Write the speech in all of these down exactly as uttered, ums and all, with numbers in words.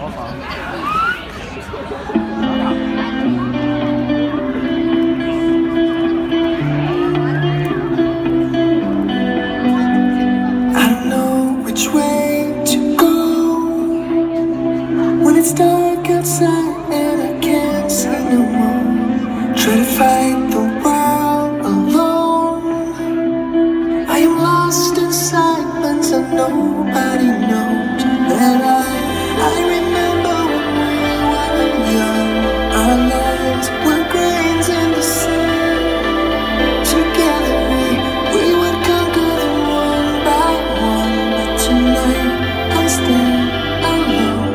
don't know which way to go when it's dark outside and I can't see no more. Try to fight the world alone. I am lost in silence and nobody knows that I I remember when we were young. Our lives were grains in the sand. Together we, we would conquer them one by one. But tonight I stand alone.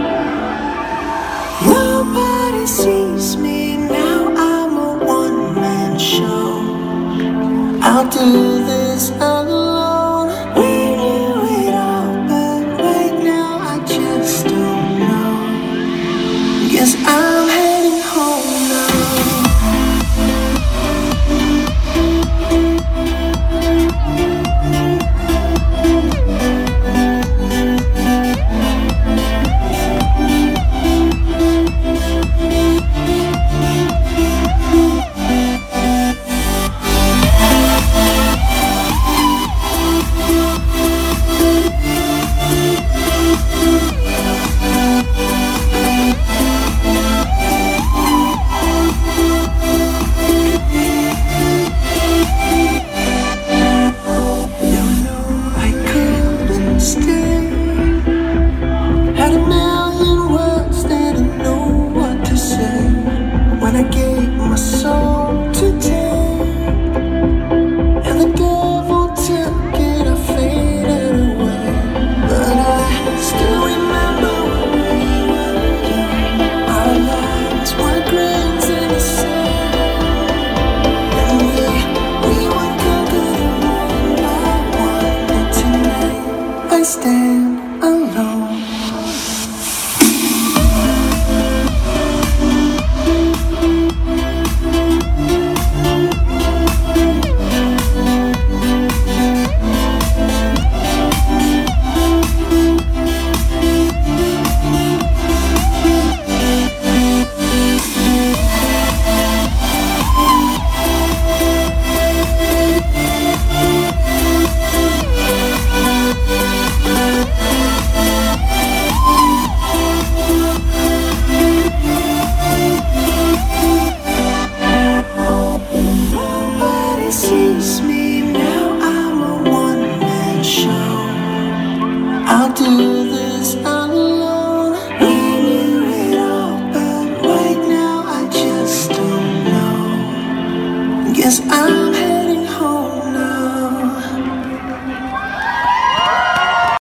Nobody sees me now. I'm a one-man show. I'll do this alone. We knew it all, but right now I just don't know. Guess I'm heading home now. Had a million words, didn't know what to say. When I gave my soul to take, and the devil took it, I faded away. But I still remember when we were young. Our lives were grains in the sand, and we, we would conquer them one by one. And tonight I stand alone. Sees me now, I'm a one-man show. I'll do this alone. We knew it all, but right now I just don't know. Guess I'm